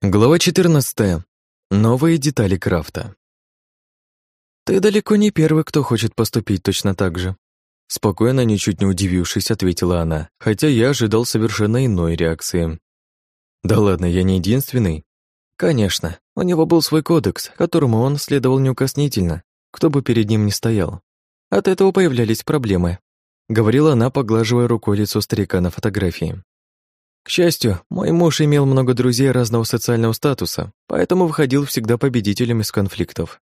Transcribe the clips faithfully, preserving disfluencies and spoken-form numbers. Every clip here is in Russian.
Глава четырнадцатая. Новые детали крафта. «Ты далеко не первый, кто хочет поступить точно так же», спокойно, ничуть не удивившись, ответила она, хотя я ожидал совершенно иной реакции. «Да ладно, я не единственный?» «Конечно, у него был свой кодекс, которому он следовал неукоснительно, кто бы перед ним ни стоял. От этого появлялись проблемы», говорила она, поглаживая рукой лицо старика на фотографии. К счастью, мой муж имел много друзей разного социального статуса, поэтому выходил всегда победителем из конфликтов.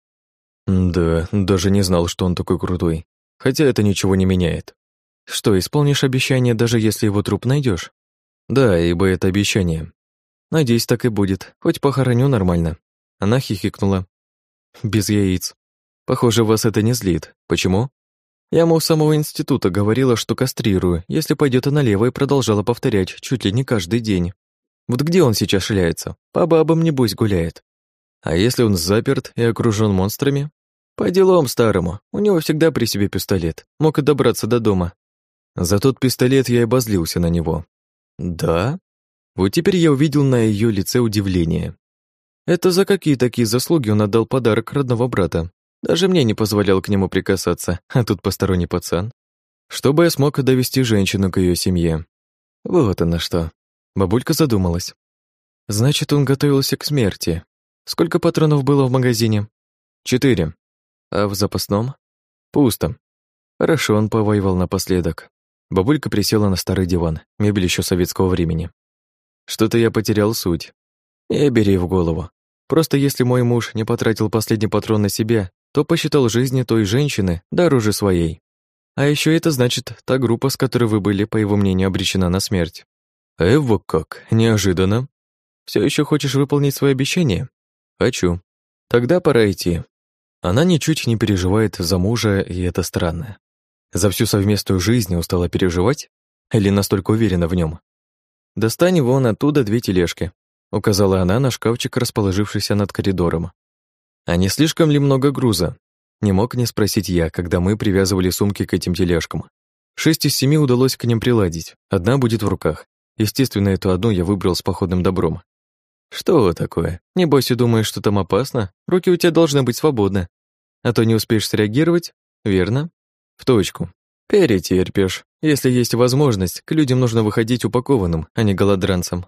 Да, даже не знал, что он такой крутой. Хотя это ничего не меняет. Что, исполнишь обещание, даже если его труп найдешь? Да, ибо это обещание. Надеюсь, так и будет, хоть похороню нормально. Она хихикнула. Без яиц. Похоже, вас это не злит. Почему? Я ему с самого института говорила, что кастрирую, если пойдет налево, и продолжала повторять чуть ли не каждый день. Вот где он сейчас шляется? По бабам, небось, гуляет. А если он заперт и окружен монстрами? По делам старому. У него всегда при себе пистолет. Мог и добраться до дома. За тот пистолет я и обозлился на него. Да? Вот теперь я увидел на ее лице удивление. Это за какие такие заслуги он отдал подарок родного брата? Даже мне не позволял к нему прикасаться, а тут посторонний пацан. Чтобы я смог довести женщину к ее семье. Вот она что. Бабулька задумалась. Значит, он готовился к смерти. Сколько патронов было в магазине? Четыре. А в запасном? Пусто. Хорошо, он повоевал напоследок. Бабулька присела на старый диван, мебель еще советского времени. Что-то я потерял суть. Не бери в голову. Просто если мой муж не потратил последний патрон на себя, то посчитал жизни той женщины дороже своей. А еще это значит, та группа, с которой вы были, по его мнению, обречена на смерть. Эво как, неожиданно. Все еще хочешь выполнить свое обещание? Хочу. Тогда пора идти. Она ничуть не переживает за мужа, и это странно. За всю совместную жизнь устала переживать? Или настолько уверена в нем? Достань вон оттуда две тележки, указала она на шкафчик, расположившийся над коридором. А не слишком ли много груза? Не мог не спросить я, когда мы привязывали сумки к этим тележкам. Шесть из семи удалось к ним приладить, одна будет в руках. Естественно, эту одну я выбрал с походным добром. Что такое? Небось и думаешь, что там опасно? Руки у тебя должны быть свободны. А то не успеешь среагировать, верно? В точку. Перетерпишь. Если есть возможность, к людям нужно выходить упакованным, а не голодранцам.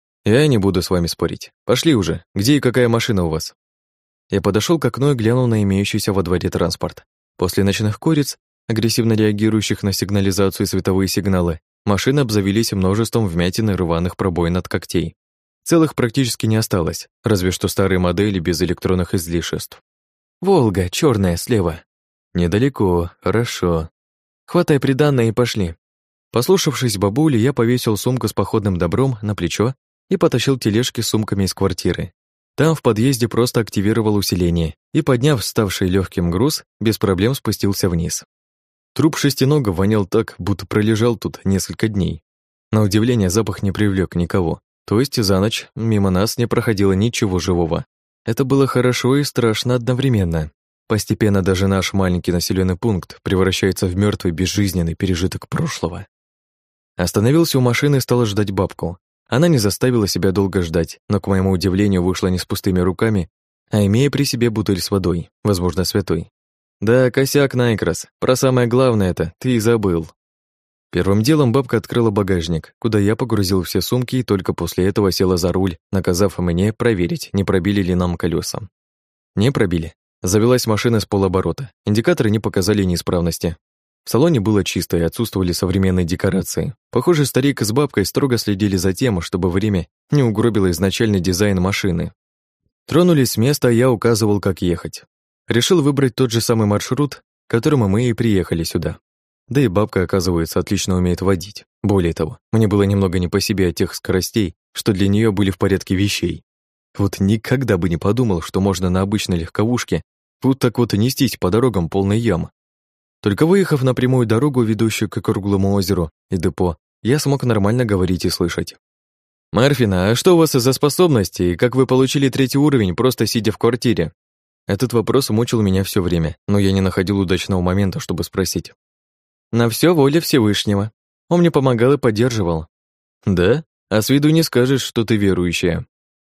Я не буду с вами спорить. Пошли уже. Где и какая машина у вас? Я подошел к окну и глянул на имеющийся во дворе транспорт. После ночных куриц, агрессивно реагирующих на сигнализацию и световые сигналы, машины обзавелись множеством вмятин и рваных пробоин от когтей. Целых практически не осталось, разве что старые модели без электронных излишеств. «Волга, черная, слева». «Недалеко, хорошо. Хватай приданное и пошли». Послушавшись бабули, я повесил сумку с походным добром на плечо и потащил тележки с сумками из квартиры. Там в подъезде просто активировал усиление и, подняв вставший легким груз, без проблем спустился вниз. Труп шестинога вонял так, будто пролежал тут несколько дней. На удивление, запах не привлек никого, то есть за ночь мимо нас не проходило ничего живого. Это было хорошо и страшно одновременно. Постепенно даже наш маленький населенный пункт превращается в мертвый безжизненный пережиток прошлого. Остановился у машины и стал ждать бабку. Она не заставила себя долго ждать, но, к моему удивлению, вышла не с пустыми руками, а имея при себе бутыль с водой, возможно, святой. Да, косяк Найкрас, про самое главное это ты и забыл. Первым делом бабка открыла багажник, куда я погрузил все сумки и только после этого села за руль, наказав мне проверить, не пробили ли нам колеса. Не пробили. Завелась машина с полоборота, индикаторы не показали неисправности. В салоне было чисто и отсутствовали современные декорации. Похоже, старик с бабкой строго следили за тем, чтобы время не угробило изначальный дизайн машины. Тронулись с места, а я указывал, как ехать. Решил выбрать тот же самый маршрут, которым мы и приехали сюда. Да и бабка, оказывается, отлично умеет водить. Более того, мне было немного не по себе от тех скоростей, что для нее были в порядке вещей. Вот никогда бы не подумал, что можно на обычной легковушке вот так вот и нестись по дорогам полной ямы. Только выехав на прямую дорогу, ведущую к круглому озеру и депо, я смог нормально говорить и слышать. «Марфина, а что у вас за способности, и как вы получили третий уровень, просто сидя в квартире?» Этот вопрос мучил меня все время, но я не находил удачного момента, чтобы спросить. «На все воля Всевышнего. Он мне помогал и поддерживал». «Да? А с виду не скажешь, что ты верующая».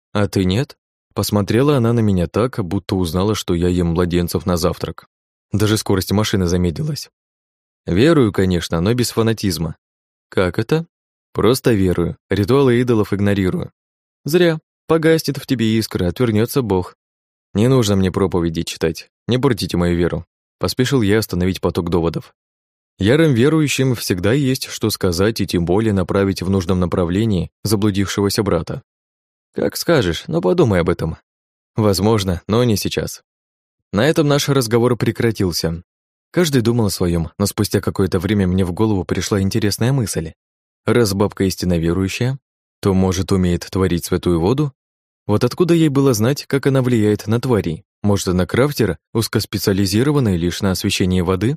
А ты нет? Посмотрела она на меня так, будто узнала, что я ем младенцев на завтрак. Даже скорость машины замедлилась. Верую, конечно, но без фанатизма. Как это? Просто верую, ритуалы идолов игнорирую. Зря. Погаснет в тебе искра, отвернется Бог. Не нужно мне проповеди читать, не портите мою веру. Поспешил я остановить поток доводов. Ярым верующим всегда есть что сказать и тем более направить в нужном направлении заблудившегося брата. Как скажешь, но подумай об этом. Возможно, но не сейчас. На этом наш разговор прекратился. Каждый думал о своем, но спустя какое-то время мне в голову пришла интересная мысль. Раз бабка истинно верующая, то, может, умеет творить святую воду? Вот откуда ей было знать, как она влияет на тварей? Может, она крафтер, узкоспециализированный лишь на освещении воды?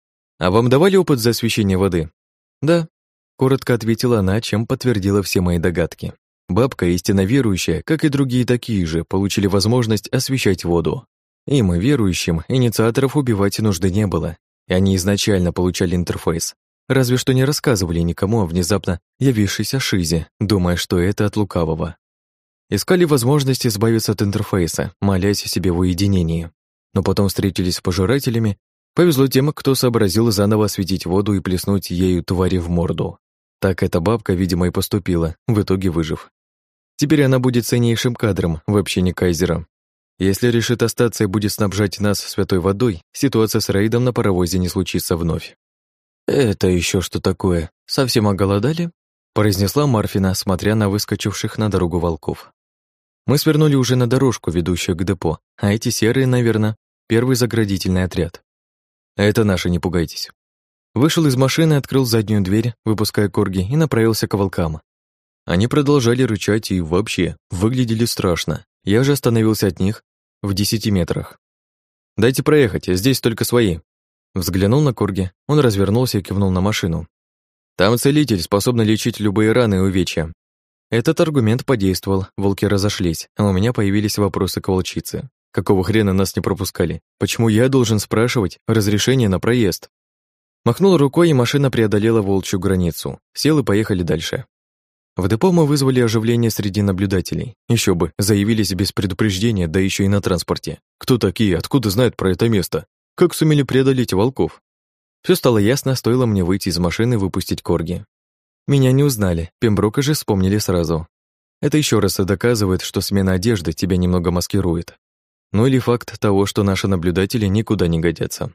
А вам давали опыт за освещение воды? Да, коротко ответила она, чем подтвердила все мои догадки. Бабка, истинно верующая, как и другие такие же, получили возможность освещать воду. Им, верующим, инициаторов убивать нужды не было, и они изначально получали интерфейс. Разве что не рассказывали никому о внезапно явившейся шизе, думая, что это от лукавого. Искали возможность избавиться от интерфейса, молясь себе в уединении. Но потом встретились с пожирателями. Повезло тем, кто сообразил заново осветить воду и плеснуть ею твари в морду. Так эта бабка, видимо, и поступила, в итоге выжив. Теперь она будет ценнейшим кадром в общине Кайзера. Если решит остаться и будет снабжать нас святой водой, ситуация с рейдом на паровозе не случится вновь. «Это еще что такое? Совсем оголодали?» произнесла Марфина, смотря на выскочивших на дорогу волков. Мы свернули уже на дорожку, ведущую к депо, а эти серые, наверное, первый заградительный отряд. Это наши, не пугайтесь. Вышел из машины, открыл заднюю дверь, выпуская корги, и направился к волкам. Они продолжали рычать и вообще выглядели страшно. Я же остановился от них в десяти метрах. «Дайте проехать, здесь только свои». Взглянул на корги, он развернулся и кивнул на машину. «Там целитель, способный лечить любые раны и увечья». Этот аргумент подействовал, волки разошлись, а у меня появились вопросы к волчице. Какого хрена нас не пропускали? Почему я должен спрашивать разрешение на проезд? Махнул рукой, и машина преодолела волчью границу. Сел и поехали дальше. В депо мы вызвали оживление среди наблюдателей. Еще бы, заявились без предупреждения, да еще и на транспорте. Кто такие, откуда знают про это место? Как сумели преодолеть волков? Все стало ясно, стоило мне выйти из машины и выпустить корги. Меня не узнали, Пемброка же вспомнили сразу. Это еще раз доказывает, что смена одежды тебя немного маскирует. Ну или факт того, что наши наблюдатели никуда не годятся.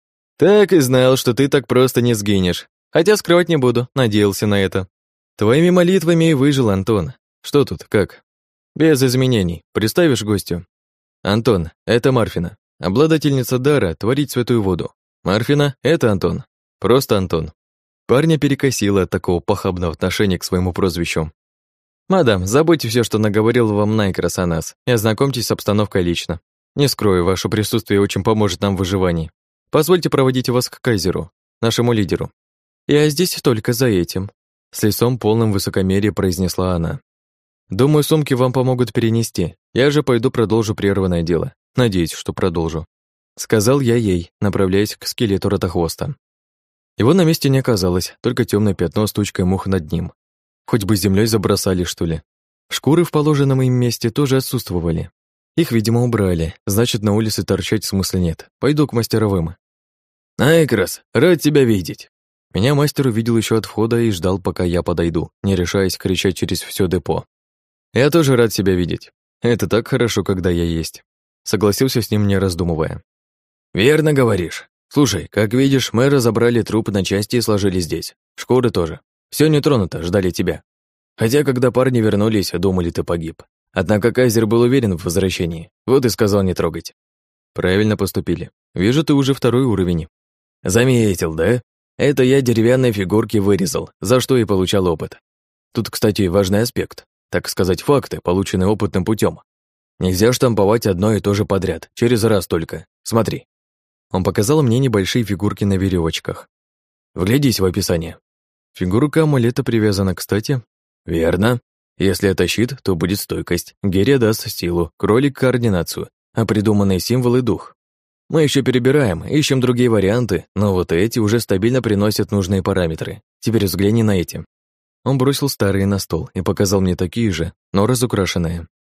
«Так и знал, что ты так просто не сгинешь. Хотя скрывать не буду, надеялся на это. Твоими молитвами и выжил, Антон. Что тут, как?» «Без изменений. Представишь гостю?» «Антон, это Марфина, обладательница дара творить святую воду. Марфина, это Антон. Просто Антон». Парня перекосило от такого похабного отношения к своему прозвищу. «Мадам, забудьте все, что наговорил вам Найкрас о нас, и ознакомьтесь с обстановкой лично. Не скрою, ваше присутствие очень поможет нам в выживании. Позвольте проводить вас к Кайзеру, нашему лидеру». «Я здесь только за этим», — с лицом полным высокомерия произнесла она. «Думаю, сумки вам помогут перенести. Я же пойду продолжу прерванное дело. Надеюсь, что продолжу», — сказал я ей, направляясь к скелету ротохвоста. Его на месте не оказалось, только темное пятно с тучкой мух над ним. Хоть бы землей забросали, что ли. Шкуры в положенном им месте тоже отсутствовали. Их, видимо, убрали, значит, на улице торчать смысла нет. Пойду к мастеровым. «Найкрас, рад тебя видеть!» Меня мастер увидел еще от входа и ждал, пока я подойду, не решаясь кричать через все депо. «Я тоже рад себя видеть. Это так хорошо, когда я есть». Согласился с ним, не раздумывая. «Верно говоришь. Слушай, как видишь, мы разобрали труп на части и сложили здесь. Шкуры тоже. Все не тронуто, ждали тебя. Хотя, когда парни вернулись, думали, ты погиб. Однако Кайзер был уверен в возвращении. Вот и сказал не трогать». «Правильно поступили. Вижу, ты уже второй уровень». «Заметил, да? Это я деревянные фигурки вырезал, за что и получал опыт. Тут, кстати, важный аспект. Так сказать, факты, полученные опытным путем. Нельзя штамповать одно и то же подряд, через раз только. Смотри». Он показал мне небольшие фигурки на веревочках. «Вглядись в описание». Фигурка амулета привязана к стати. «Верно. Если это щит, то будет стойкость. Герия даст силу, кролик — координацию, а придуманные символы — дух. Мы еще перебираем, ищем другие варианты, но вот эти уже стабильно приносят нужные параметры. Теперь взгляни на эти». Он бросил старые на стол и показал мне такие же, но разукрашенные.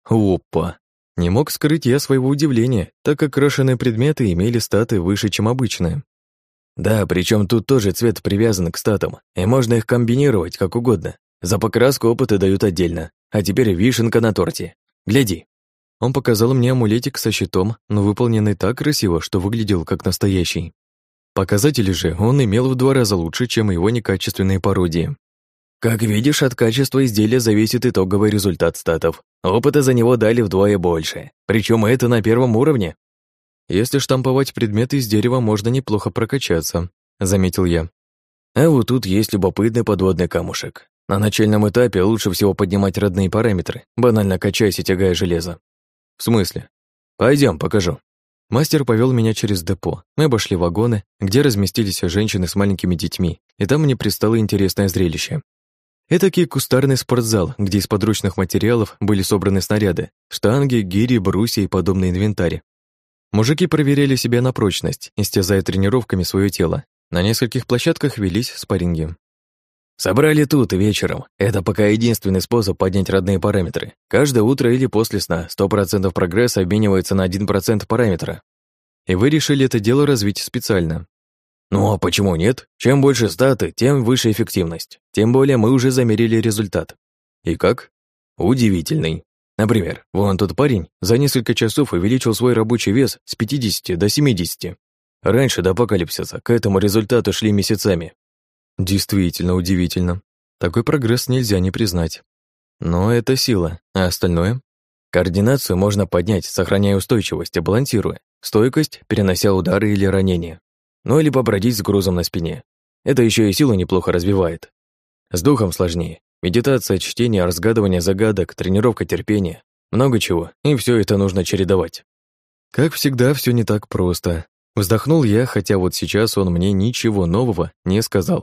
Опа! Не мог скрыть я своего удивления, так как крашеные предметы имели статы выше, чем обычные. Да, причем тут тоже цвет привязан к статам, и можно их комбинировать как угодно. За покраску опыты дают отдельно. А теперь вишенка на торте. Гляди. Он показал мне амулетик со щитом, но выполненный так красиво, что выглядел как настоящий. Показатели же он имел в два раза лучше, чем его некачественные пародии. Как видишь, от качества изделия зависит итоговый результат статов. Опыта за него дали вдвое больше. Причем это на первом уровне. Если штамповать предметы из дерева, можно неплохо прокачаться, заметил я. А вот тут есть любопытный подводный камушек. На начальном этапе лучше всего поднимать родные параметры, банально качаясь и тягая железо. В смысле? Пойдем, покажу. Мастер повел меня через депо. Мы обошли вагоны, где разместились женщины с маленькими детьми, и там мне предстало интересное зрелище. Этакий кустарный спортзал, где из подручных материалов были собраны снаряды, штанги, гири, брусья и подобный инвентарь. Мужики проверяли себя на прочность, истязая тренировками свое тело. На нескольких площадках велись спарринги. Собрали тут вечером. Это пока единственный способ поднять родные параметры. Каждое утро или после сна сто процентов прогресса обменивается на один процент параметра. И вы решили это дело развить специально. Ну а почему нет? Чем больше статы, тем выше эффективность. Тем более мы уже замерили результат. И как? Удивительный. Например, вон тот парень за несколько часов увеличил свой рабочий вес с пятидесяти до семидесяти. Раньше до апокалипсиса к этому результату шли месяцами. Действительно удивительно. Такой прогресс нельзя не признать. Но это сила, а остальное? Координацию можно поднять, сохраняя устойчивость и балансируя. Стойкость, перенося удары или ранения. Ну или побродить с грузом на спине. Это еще и силу неплохо развивает. С духом сложнее. Медитация, чтение, разгадывание загадок, тренировка терпения. Много чего, и все это нужно чередовать. Как всегда, все не так просто. Вздохнул я, хотя вот сейчас он мне ничего нового не сказал.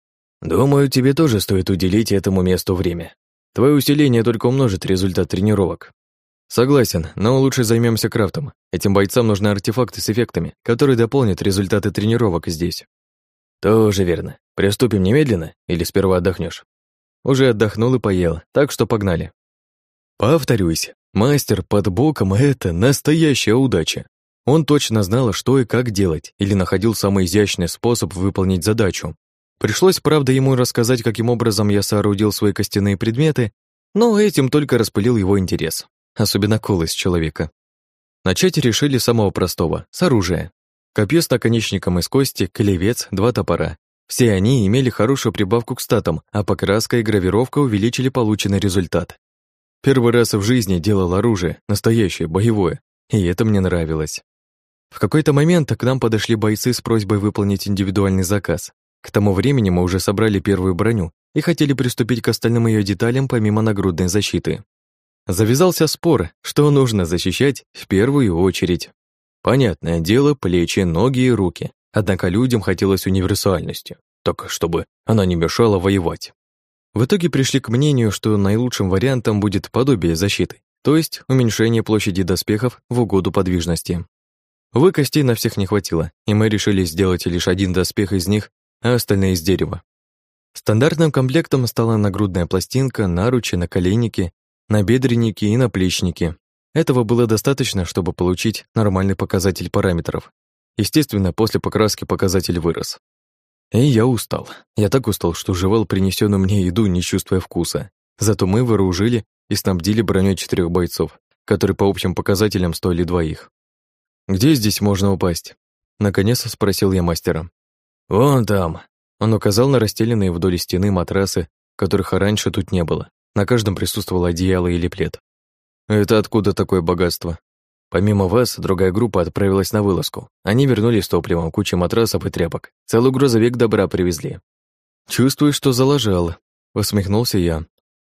Думаю, тебе тоже стоит уделить этому месту время. Твое усиление только умножит результат тренировок. Согласен, но лучше займемся крафтом. Этим бойцам нужны артефакты с эффектами, которые дополнят результаты тренировок здесь. Тоже верно. Приступим немедленно или сперва отдохнешь? Уже отдохнул и поел, так что погнали. Повторюсь, мастер под боком — это настоящая удача. Он точно знал, что и как делать, или находил самый изящный способ выполнить задачу. Пришлось, правда, ему рассказать, каким образом я соорудил свои костяные предметы, но этим только распылил его интерес, особенно колость человека. Начать решили с самого простого, с оружия. Копье с наконечником из кости, клевец, два топора. Все они имели хорошую прибавку к статам, а покраска и гравировка увеличили полученный результат. Первый раз в жизни делал оружие, настоящее, боевое, и это мне нравилось. В какой-то момент к нам подошли бойцы с просьбой выполнить индивидуальный заказ. К тому времени мы уже собрали первую броню и хотели приступить к остальным ее деталям помимо нагрудной защиты. Завязался спор, что нужно защищать в первую очередь. Понятное дело, плечи, ноги и руки. Однако людям хотелось универсальности, так чтобы она не мешала воевать. В итоге пришли к мнению, что наилучшим вариантом будет подобие защиты, то есть уменьшение площади доспехов в угоду подвижности. Увы, костей на всех не хватило, и мы решили сделать лишь один доспех из них, а остальные из дерева. Стандартным комплектом стала нагрудная пластинка, наручи, наколенники, набедренники и наплечники. Этого было достаточно, чтобы получить нормальный показатель параметров. Естественно, после покраски показатель вырос. И я устал. Я так устал, что жевал принесенную мне еду, не чувствуя вкуса. Зато мы вооружили и снабдили броней четырех бойцов, которые по общим показателям стоили двоих. «Где здесь можно упасть?» Наконец спросил я мастера. «Вон там». Он указал на расстеленные вдоль стены матрасы, которых раньше тут не было. На каждом присутствовало одеяло или плед. «Это откуда такое богатство?» «Помимо вас, другая группа отправилась на вылазку. Они вернулись с топливом, кучей матрасов и тряпок. Целый грузовик добра привезли». «Чувствую, что залажал», — усмехнулся я.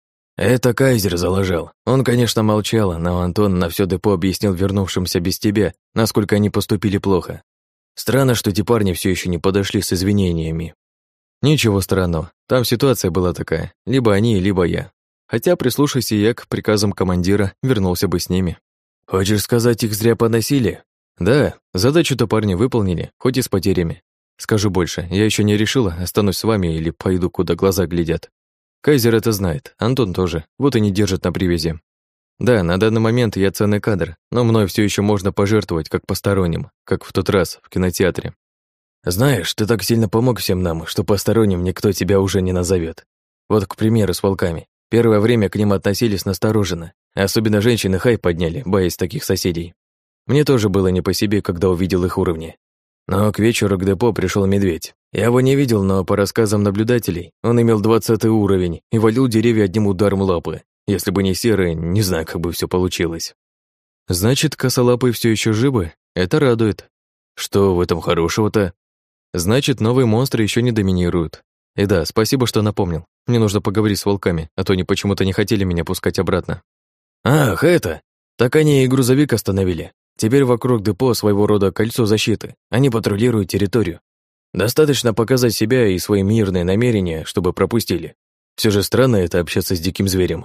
«Это Кайзер залажал. Он, конечно, молчал, но Антон на все депо объяснил вернувшимся без тебя, насколько они поступили плохо. Странно, что эти парни все еще не подошли с извинениями». «Ничего странного. Там ситуация была такая. Либо они, либо я. Хотя, прислушайся я к приказам командира, вернулся бы с ними». «Хочешь сказать, их зря поносили?» «Да, задачу-то парни выполнили, хоть и с потерями. Скажу больше, я еще не решила, останусь с вами или пойду, куда глаза глядят. Кайзер это знает, Антон тоже, вот и не держит на привязи». Да, на данный момент я ценный кадр, но мной все еще можно пожертвовать как посторонним, как в тот раз в кинотеатре. Знаешь, ты так сильно помог всем нам, что посторонним никто тебя уже не назовет. Вот, к примеру, с волками. Первое время к ним относились настороженно, особенно женщины хай подняли, боясь таких соседей. Мне тоже было не по себе, когда увидел их уровни. Но к вечеру к депо пришел медведь. Я его не видел, но по рассказам наблюдателей, он имел двадцатый уровень и валил деревья одним ударом лапы. Если бы не серые, не знаю, как бы все получилось. Значит, косолапые все еще живы? Это радует. Что в этом хорошего-то? Значит, новые монстры еще не доминируют. И да, спасибо, что напомнил. Мне нужно поговорить с волками, а то они почему-то не хотели меня пускать обратно. Ах, это! Так они и грузовик остановили. Теперь вокруг депо своего рода кольцо защиты. Они патрулируют территорию. Достаточно показать себя и свои мирные намерения, чтобы пропустили. Все же странно это общаться с диким зверем.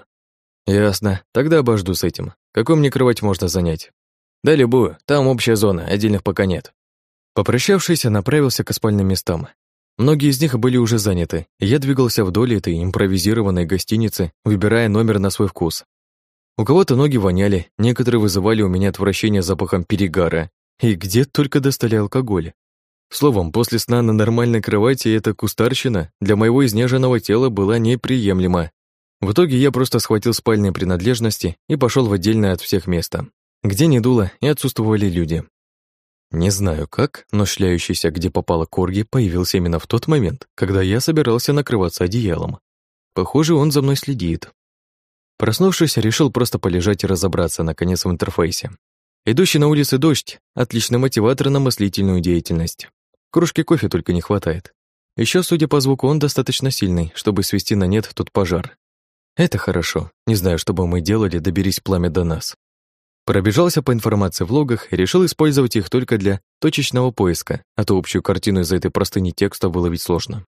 Ясно, тогда обожду с этим. Какую мне кровать можно занять? Да любую, там общая зона, отдельных пока нет. Попрощавшись, я направился к спальным местам. Многие из них были уже заняты, и я двигался вдоль этой импровизированной гостиницы, выбирая номер на свой вкус. У кого-то ноги воняли, некоторые вызывали у меня отвращение запахом перегара. И где только достали алкоголь. Словом, после сна на нормальной кровати эта кустарщина для моего изнеженного тела была неприемлема. В итоге я просто схватил спальные принадлежности и пошел в отдельное от всех место, где не дуло и отсутствовали люди. Не знаю как, но шляющийся, где попало корги, появился именно в тот момент, когда я собирался накрываться одеялом. Похоже, он за мной следит. Проснувшись, решил просто полежать и разобраться, наконец, в интерфейсе. Идущий на улице дождь — отличный мотиватор на мыслительную деятельность. Кружки кофе только не хватает. Еще, судя по звуку, он достаточно сильный, чтобы свести на нет тот пожар. Это хорошо. Не знаю, что бы мы делали, доберись пламя до нас. Пробежался по информации в логах и решил использовать их только для точечного поиска, а то общую картину из-за этой простыни текста выловить сложно.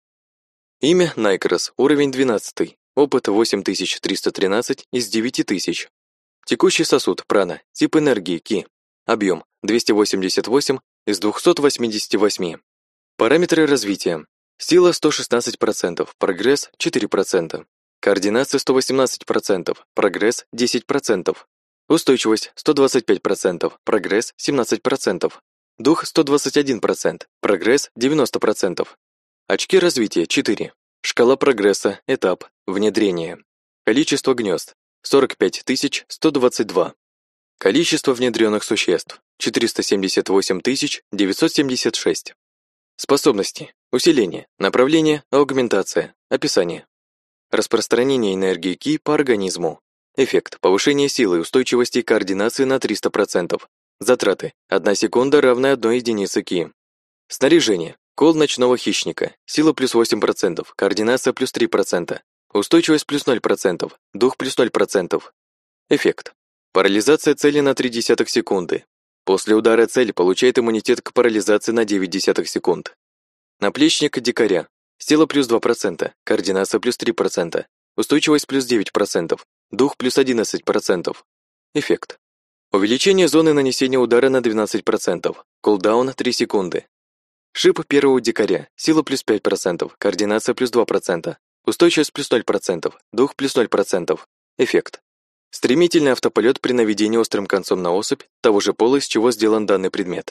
Имя Найкрос, уровень двенадцатый, опыт восемь тысяч триста тринадцать из девяти тысяч. Текущий сосуд, прана, тип энергии, ки, объем двести восемьдесят восемь из двухсот восьмидесяти восьми. Параметры развития. Сила сто шестнадцать процентов, прогресс четыре процента. Координация сто восемнадцать процентов, прогресс десять процентов. Устойчивость сто двадцать пять процентов, прогресс семнадцать процентов. Дух сто двадцать один процент, прогресс девяносто процентов. Очки развития четыре. Шкала прогресса, этап, внедрение. Количество гнезд сорок пять тысяч сто двадцать два. Количество внедренных существ четыреста семьдесят восемь тысяч девятьсот семьдесят шесть. Способности. Усиление, направление, аугментация, описание. Распространение энергии ки по организму. Эффект. Повышение силы, устойчивости и координации на триста процентов. Затраты. одна секунда равная одной единице ки. Снаряжение. Кол ночного хищника. Сила плюс восемь процентов, координация плюс три процента. Устойчивость плюс ноль процентов, дух плюс ноль процентов. Эффект. Парализация цели на три десятых секунды. После удара цель получает иммунитет к парализации на девять десятых секунд. Наплечник дикаря. Сила плюс два процента, координация плюс три процента. Устойчивость плюс девять процентов, дух плюс одиннадцать процентов. Эффект. Увеличение зоны нанесения удара на двенадцать процентов, кулдаун три секунды. Шип первого дикаря, сила плюс пять процентов, координация плюс два процента, устойчивость плюс ноль процентов, дух плюс ноль процентов. Эффект. Стремительный автополет при наведении острым концом на особь того же пола, из чего сделан данный предмет.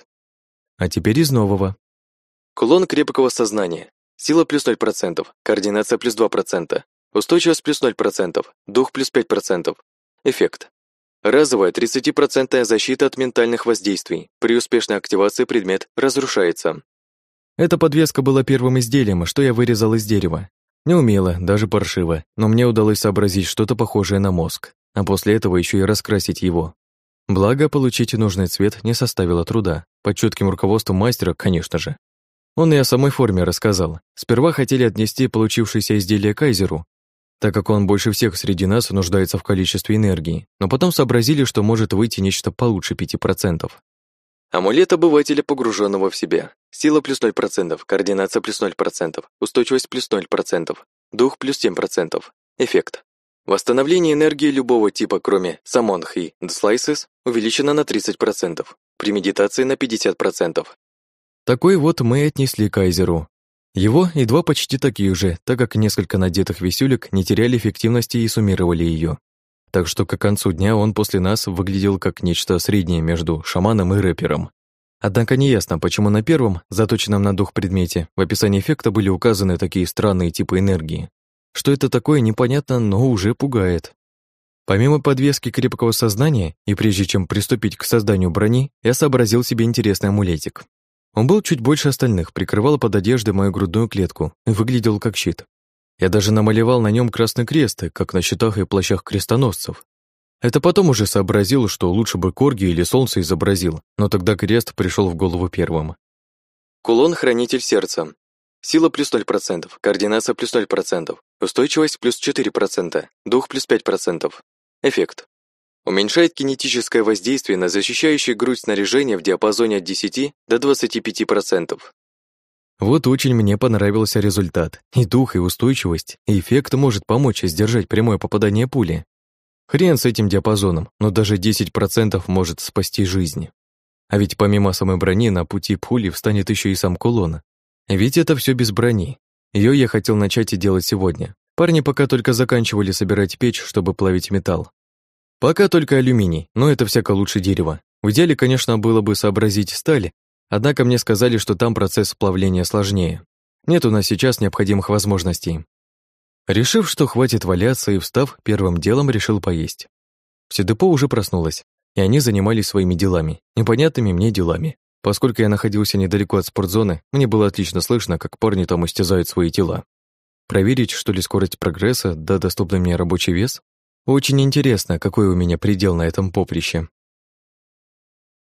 А теперь из нового. Кулон крепкого сознания. Сила плюс ноль процентов, координация плюс два процента, устойчивость плюс ноль процентов, дух плюс пять процентов. Эффект. Разовая тридцатипроцентная защита от ментальных воздействий. При успешной активации предмет разрушается. Эта подвеска была первым изделием, что я вырезал из дерева. Неумело, даже паршиво, но мне удалось сообразить что-то похожее на мозг, а после этого еще и раскрасить его. Благо, получить нужный цвет не составило труда, под чутким руководством мастера, конечно же. Он и о самой форме рассказал. Сперва хотели отнести получившееся изделие Кайзеру, так как он больше всех среди нас нуждается в количестве энергии, но потом сообразили, что может выйти нечто получше пяти процентов. Амулет обывателя, погруженного в себя. Сила плюс ноль процентов, координация плюс ноль процентов, устойчивость плюс ноль процентов, дух плюс семь процентов. Эффект. Восстановление энергии любого типа, кроме Summon и Slices, увеличено на тридцать процентов, при медитации на пятьдесят процентов. Такой вот мы отнесли Кайзеру. Его и два почти таких же, так как несколько надетых висюлек не теряли эффективности и суммировали ее. так что к концу дня он после нас выглядел как нечто среднее между шаманом и рэпером. Однако неясно, почему на первом, заточенном на дух предмете, в описании эффекта были указаны такие странные типы энергии. Что это такое, непонятно, но уже пугает. Помимо подвески крепкого сознания, и прежде чем приступить к созданию брони, я сообразил себе интересный амулетик. Он был чуть больше остальных, прикрывал под одеждой мою грудную клетку и выглядел как щит. Я даже намалевал на нем красный крест, как на щитах и плащах крестоносцев. Это потом уже сообразил, что лучше бы корги или солнце изобразил, но тогда крест пришел в голову первым. Кулон «Хранитель сердца». Сила плюс ноль процентов, координация плюс ноль процентов, устойчивость плюс четыре процента, дух плюс пять процентов. Эффект. Уменьшает кинетическое воздействие на защищающее грудь снаряжение в диапазоне от десяти до двадцати пяти процентов. Вот очень мне понравился результат. И дух, и устойчивость, и эффект может помочь сдержать прямое попадание пули. Хрен с этим диапазоном, но даже десять процентов может спасти жизнь. А ведь помимо самой брони на пути пули встанет еще и сам кулон. Ведь это все без брони. Ее я хотел начать и делать сегодня. Парни пока только заканчивали собирать печь, чтобы плавить металл. Пока только алюминий, но это всяко лучше дерева. В идеале, конечно, было бы сообразить сталь, однако мне сказали, что там процесс плавления сложнее. Нет у нас сейчас необходимых возможностей. Решив, что хватит валяться, и встав, первым делом решил поесть. Все депо уже проснулось, и они занимались своими делами, непонятными мне делами. Поскольку я находился недалеко от спортзоны, мне было отлично слышно, как парни там истязают свои тела. Проверить, что ли, скорость прогресса, да доступный мне рабочий вес? Очень интересно, какой у меня предел на этом поприще.